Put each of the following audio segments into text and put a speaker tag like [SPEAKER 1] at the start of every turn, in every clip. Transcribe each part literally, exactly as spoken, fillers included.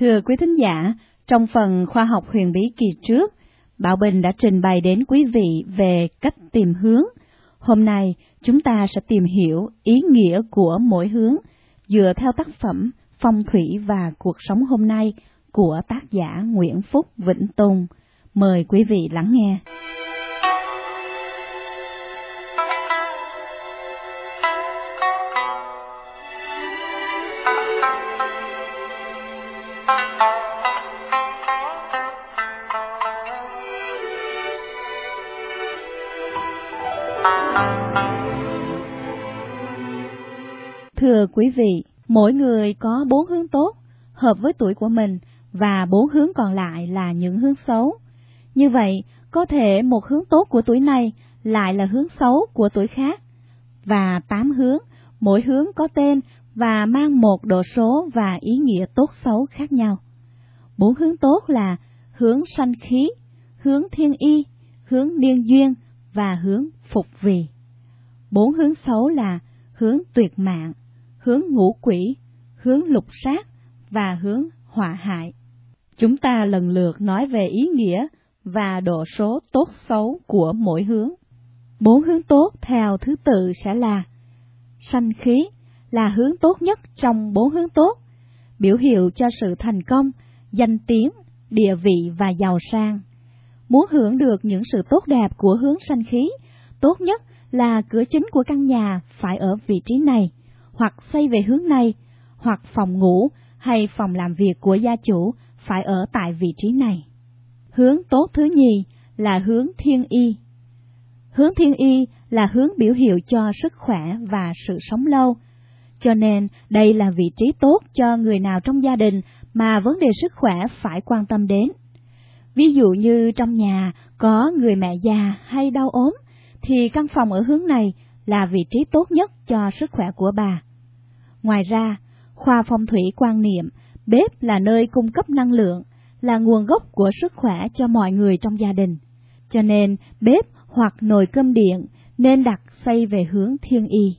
[SPEAKER 1] Thưa quý thính giả, trong phần khoa học huyền bí kỳ trước, Bảo Bình đã trình bày đến quý vị về cách tìm hướng. Hôm nay, chúng ta sẽ tìm hiểu ý nghĩa của mỗi hướng dựa theo tác phẩm Phong thủy và cuộc sống hôm nay của tác giả Nguyễn Phúc Vĩnh Tùng. Mời quý vị lắng nghe. Thưa quý vị, mỗi người có bốn hướng tốt, hợp với tuổi của mình, và bốn hướng còn lại là những hướng xấu. Như vậy, có thể một hướng tốt của tuổi này lại là hướng xấu của tuổi khác. Và tám hướng, mỗi hướng có tên và mang một độ số và ý nghĩa tốt xấu khác nhau. Bốn hướng tốt là hướng sanh khí, hướng thiên y, hướng niên duyên và hướng phục vì. Bốn hướng xấu là hướng tuyệt mạng, hướng ngũ quỷ, hướng lục sát và hướng họa hại. Chúng ta lần lượt nói về ý nghĩa và độ số tốt xấu của mỗi hướng. Bốn hướng tốt theo thứ tự sẽ là: sanh khí là hướng tốt nhất trong bốn hướng tốt, biểu hiệu cho sự thành công, danh tiếng, địa vị và giàu sang. Muốn hưởng được những sự tốt đẹp của hướng sanh khí, tốt nhất là cửa chính của căn nhà phải ở vị trí này, hoặc xây về hướng này, hoặc phòng ngủ hay phòng làm việc của gia chủ phải ở tại vị trí này. Hướng tốt thứ nhì là hướng thiên y. Hướng thiên y là hướng biểu hiệu cho sức khỏe và sự sống lâu, cho nên đây là vị trí tốt cho người nào trong gia đình mà vấn đề sức khỏe phải quan tâm đến. Ví dụ như trong nhà có người mẹ già hay đau ốm, thì căn phòng ở hướng này là vị trí tốt nhất cho sức khỏe của bà. Ngoài ra, khoa phong thủy quan niệm, bếp là nơi cung cấp năng lượng, là nguồn gốc của sức khỏe cho mọi người trong gia đình. Cho nên, bếp hoặc nồi cơm điện nên đặt xây về hướng thiên y.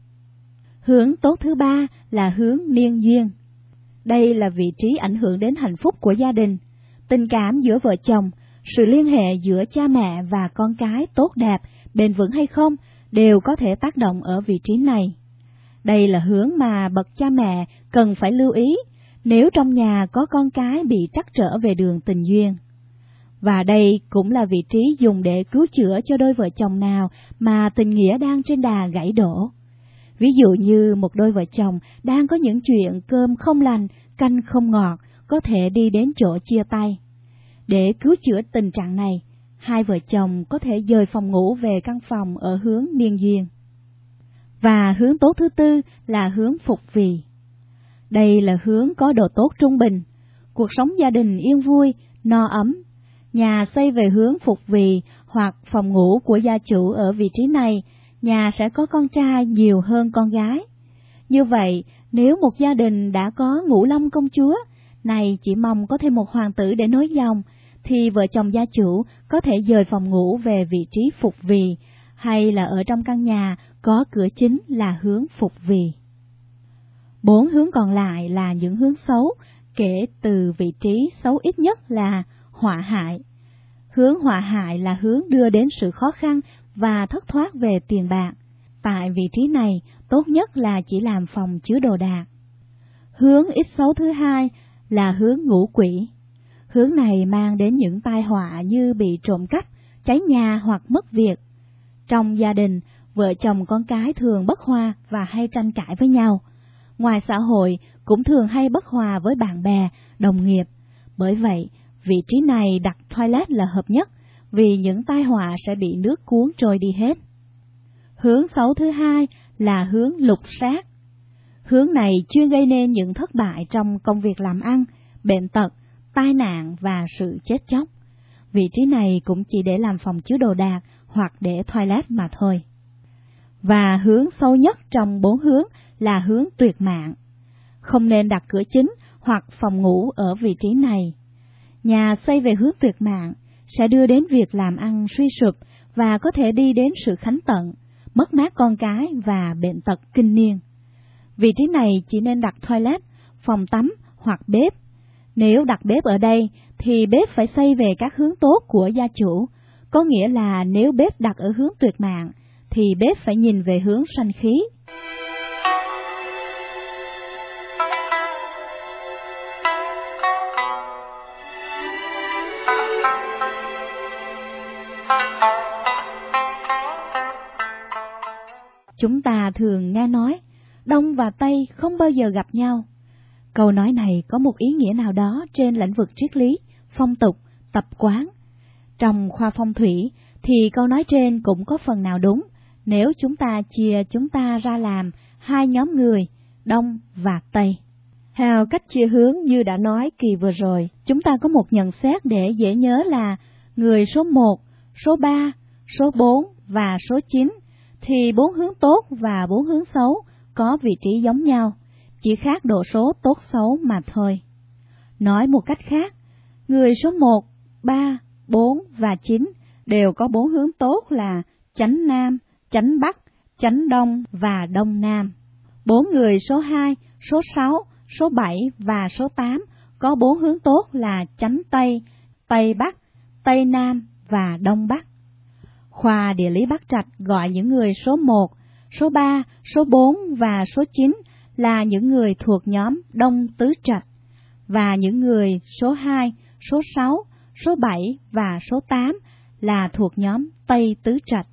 [SPEAKER 1] Hướng tốt thứ ba là hướng niên duyên. Đây là vị trí ảnh hưởng đến hạnh phúc của gia đình, tình cảm giữa vợ chồng, sự liên hệ giữa cha mẹ và con cái tốt đẹp, bền vững hay không đều có thể tác động ở vị trí này. Đây là hướng mà bậc cha mẹ cần phải lưu ý nếu trong nhà có con cái bị trắc trở về đường tình duyên. Và đây cũng là vị trí dùng để cứu chữa cho đôi vợ chồng nào mà tình nghĩa đang trên đà gãy đổ. Ví dụ như một đôi vợ chồng đang có những chuyện cơm không lành, canh không ngọt, có thể đi đến chỗ chia tay. Để cứu chữa tình trạng này, hai vợ chồng có thể dời phòng ngủ về căn phòng ở hướng niên duyên. Và hướng tốt thứ tư là hướng phục vì. Đây là hướng có độ tốt trung bình, cuộc sống gia đình yên vui, no ấm. Nhà xây về hướng phục vì hoặc phòng ngủ của gia chủ ở vị trí này, nhà sẽ có con trai nhiều hơn con gái. Như vậy, nếu một gia đình đã có ngũ long công chúa, này chỉ mong có thêm một hoàng tử để nối dòng, thì vợ chồng gia chủ có thể dời phòng ngủ về vị trí phục vì, hay là ở trong căn nhà có cửa chính là hướng phục vì. Bốn hướng còn lại là những hướng xấu, kể từ vị trí xấu ít nhất là họa hại. Hướng họa hại là hướng đưa đến sự khó khăn và thất thoát về tiền bạc. Tại vị trí này, tốt nhất là chỉ làm phòng chứa đồ đạc. Hướng ít xấu thứ hai là hướng ngũ quỷ. Hướng này mang đến những tai họa như bị trộm cắp, cháy nhà hoặc mất việc. Trong gia đình, vợ chồng con cái thường bất hòa và hay tranh cãi với nhau. Ngoài xã hội, cũng thường hay bất hòa với bạn bè, đồng nghiệp. Bởi vậy, vị trí này đặt toilet là hợp nhất, vì những tai họa sẽ bị nước cuốn trôi đi hết. Hướng xấu thứ hai là hướng lục sát. Hướng này chuyên gây nên những thất bại trong công việc làm ăn, bệnh tật, tai nạn và sự chết chóc. Vị trí này cũng chỉ để làm phòng chứa đồ đạc hoặc để toilet mà thôi. Và hướng sâu nhất trong bốn hướng là hướng tuyệt mạng. Không nên đặt cửa chính hoặc phòng ngủ ở vị trí này. Nhà xây về hướng tuyệt mạng sẽ đưa đến việc làm ăn suy sụp và có thể đi đến sự khánh tận, mất mát con cái và bệnh tật kinh niên. Vị trí này chỉ nên đặt toilet, phòng tắm hoặc bếp. Nếu đặt bếp ở đây thì bếp phải xây về các hướng tốt của gia chủ, có nghĩa là nếu bếp đặt ở hướng tuyệt mạng thì bếp phải nhìn về hướng sanh khí. Chúng ta thường nghe nói, Đông và Tây không bao giờ gặp nhau. Câu nói này có một ý nghĩa nào đó trên lĩnh vực triết lý, phong tục, tập quán. Trong khoa phong thủy thì câu nói trên cũng có phần nào đúng, nếu chúng ta chia chúng ta ra làm hai nhóm người, Đông và Tây. Theo cách chia hướng như đã nói kỳ vừa rồi, chúng ta có một nhận xét để dễ nhớ là người số một, số ba, số bốn và số chín thì bốn hướng tốt và bốn hướng xấu có vị trí giống nhau, chỉ khác độ số tốt xấu mà thôi. Nói một cách khác, người số một, ba, bốn và chín đều có bốn hướng tốt là chánh Nam, chánh Bắc, chánh Đông và Đông Nam. Bốn người số hai, số sáu, số bảy và số tám có bốn hướng tốt là chánh Tây, Tây Bắc, Tây Nam và Đông Bắc. Khoa địa lý Bắc Trạch gọi những người số một, số ba, số bốn và số chín là những người thuộc nhóm Đông Tứ Trạch, và những người số hai, số sáu, số bảy và số tám là thuộc nhóm Tây Tứ Trạch.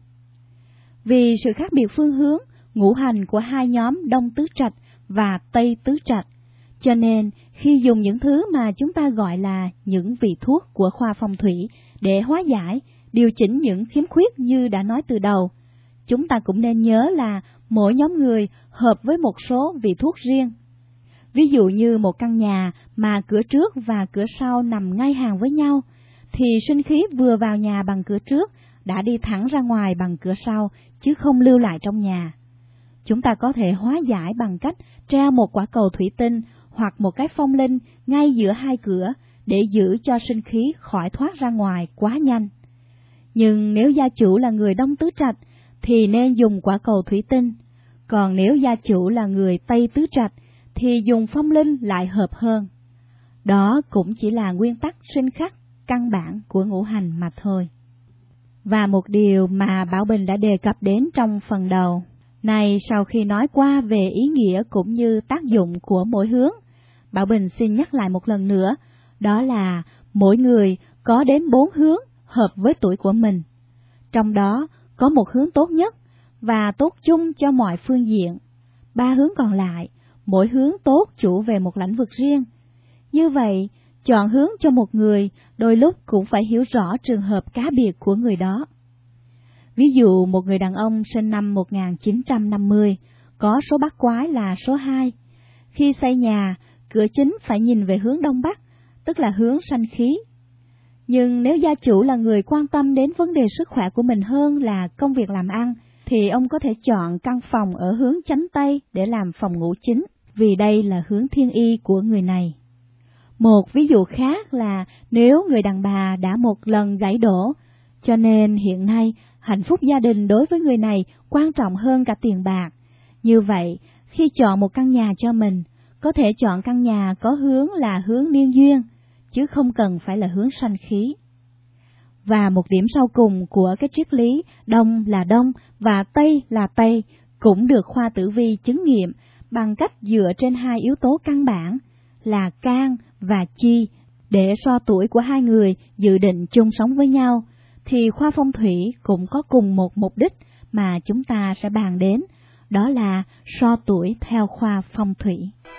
[SPEAKER 1] Vì sự khác biệt phương hướng, ngũ hành của hai nhóm Đông Tứ Trạch và Tây Tứ Trạch, cho nên khi dùng những thứ mà chúng ta gọi là những vị thuốc của khoa phong thủy để hóa giải, điều chỉnh những khiếm khuyết như đã nói từ đầu, chúng ta cũng nên nhớ là mỗi nhóm người hợp với một số vị thuốc riêng. Ví dụ như một căn nhà mà cửa trước và cửa sau nằm ngay hàng với nhau, thì sinh khí vừa vào nhà bằng cửa trước đã đi thẳng ra ngoài bằng cửa sau, chứ không lưu lại trong nhà. Chúng ta có thể hóa giải bằng cách treo một quả cầu thủy tinh hoặc một cái phong linh ngay giữa hai cửa để giữ cho sinh khí khỏi thoát ra ngoài quá nhanh. Nhưng nếu gia chủ là người Đông Tứ Trạch thì nên dùng quả cầu thủy tinh, còn nếu gia chủ là người Tây Tứ Trạch thì dùng phong linh lại hợp hơn. Đó cũng chỉ là nguyên tắc sinh khắc căn bản của ngũ hành mà thôi. Và một điều mà Bảo Bình đã đề cập đến trong phần đầu này, sau khi nói qua về ý nghĩa cũng như tác dụng của mỗi hướng, Bảo Bình xin nhắc lại một lần nữa, đó là mỗi người có đến bốn hướng hợp với tuổi của mình. Trong đó có một hướng tốt nhất và tốt chung cho mọi phương diện. Ba hướng còn lại, mỗi hướng tốt chủ về một lĩnh vực riêng. Như vậy, chọn hướng cho một người đôi lúc cũng phải hiểu rõ trường hợp cá biệt của người đó. Ví dụ một người đàn ông sinh năm một nghìn chín trăm năm mươi, có số bát quái là số hai. Khi xây nhà, cửa chính phải nhìn về hướng Đông Bắc, tức là hướng sanh khí. Nhưng nếu gia chủ là người quan tâm đến vấn đề sức khỏe của mình hơn là công việc làm ăn, thì ông có thể chọn căn phòng ở hướng chánh Tây để làm phòng ngủ chính, vì đây là hướng thiên y của người này. Một ví dụ khác là nếu người đàn bà đã một lần gãy đổ, cho nên hiện nay hạnh phúc gia đình đối với người này quan trọng hơn cả tiền bạc. Như vậy, khi chọn một căn nhà cho mình, có thể chọn căn nhà có hướng là hướng niên duyên, chứ không cần phải là hướng sanh khí. Và một điểm sau cùng của cái triết lý Đông là Đông và Tây là Tây cũng được khoa tử vi chứng nghiệm bằng cách dựa trên hai yếu tố căn bản là can và chi để so tuổi của hai người dự định chung sống với nhau, thì khoa phong thủy cũng có cùng một mục đích mà chúng ta sẽ bàn đến, đó là so tuổi theo khoa phong thủy.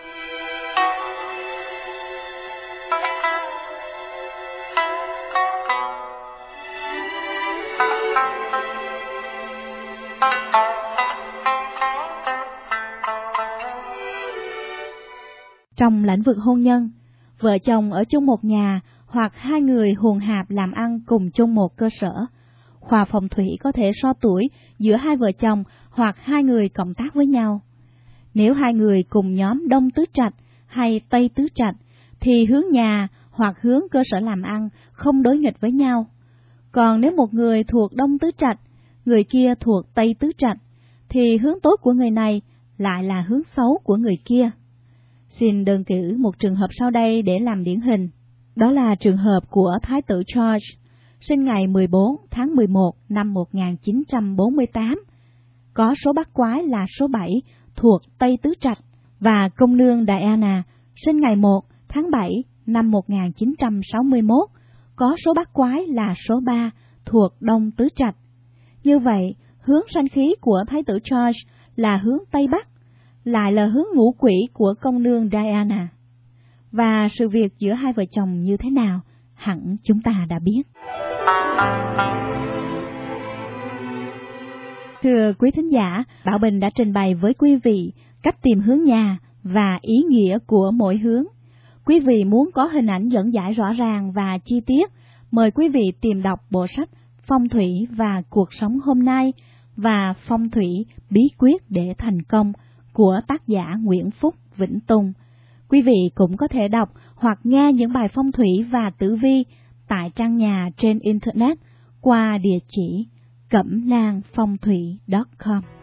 [SPEAKER 1] Trong lĩnh vực hôn nhân, vợ chồng ở chung một nhà hoặc hai người hùn hạp làm ăn cùng chung một cơ sở, khoa phong thủy có thể so tuổi giữa hai vợ chồng hoặc hai người cộng tác với nhau. Nếu hai người cùng nhóm Đông Tứ Trạch hay Tây Tứ Trạch thì hướng nhà hoặc hướng cơ sở làm ăn không đối nghịch với nhau. Còn nếu một người thuộc Đông Tứ Trạch, người kia thuộc Tây Tứ Trạch, thì hướng tốt của người này lại là hướng xấu của người kia. Xin đơn cử một trường hợp sau đây để làm điển hình. Đó là trường hợp của Thái tử George, sinh ngày mười bốn tháng mười một năm một nghìn chín trăm bốn mươi tám, có số bát quái là số bảy thuộc Tây Tứ Trạch, và công nương Diana, sinh ngày một tháng bảy năm một nghìn chín trăm sáu mươi mốt, có số bát quái là số ba thuộc Đông Tứ Trạch. Như vậy, hướng sanh khí của Thái tử George là hướng Tây Bắc, lại là hướng ngũ quỷ của công nương Diana. Và sự việc giữa hai vợ chồng như thế nào, hẳn chúng ta đã biết. Thưa quý thính giả, Bảo Bình đã trình bày với quý vị cách tìm hướng nhà và ý nghĩa của mỗi hướng. Quý vị muốn có hình ảnh dẫn giải rõ ràng và chi tiết, mời quý vị tìm đọc bộ sách Phong thủy và cuộc sống hôm nay và Phong thủy bí quyết để thành công của tác giả Nguyễn Phúc Vĩnh Tùng. Quý vị cũng có thể đọc hoặc nghe những bài phong thủy và tử vi tại trang nhà trên Internet qua địa chỉ cẩm nang phong thủy chấm com.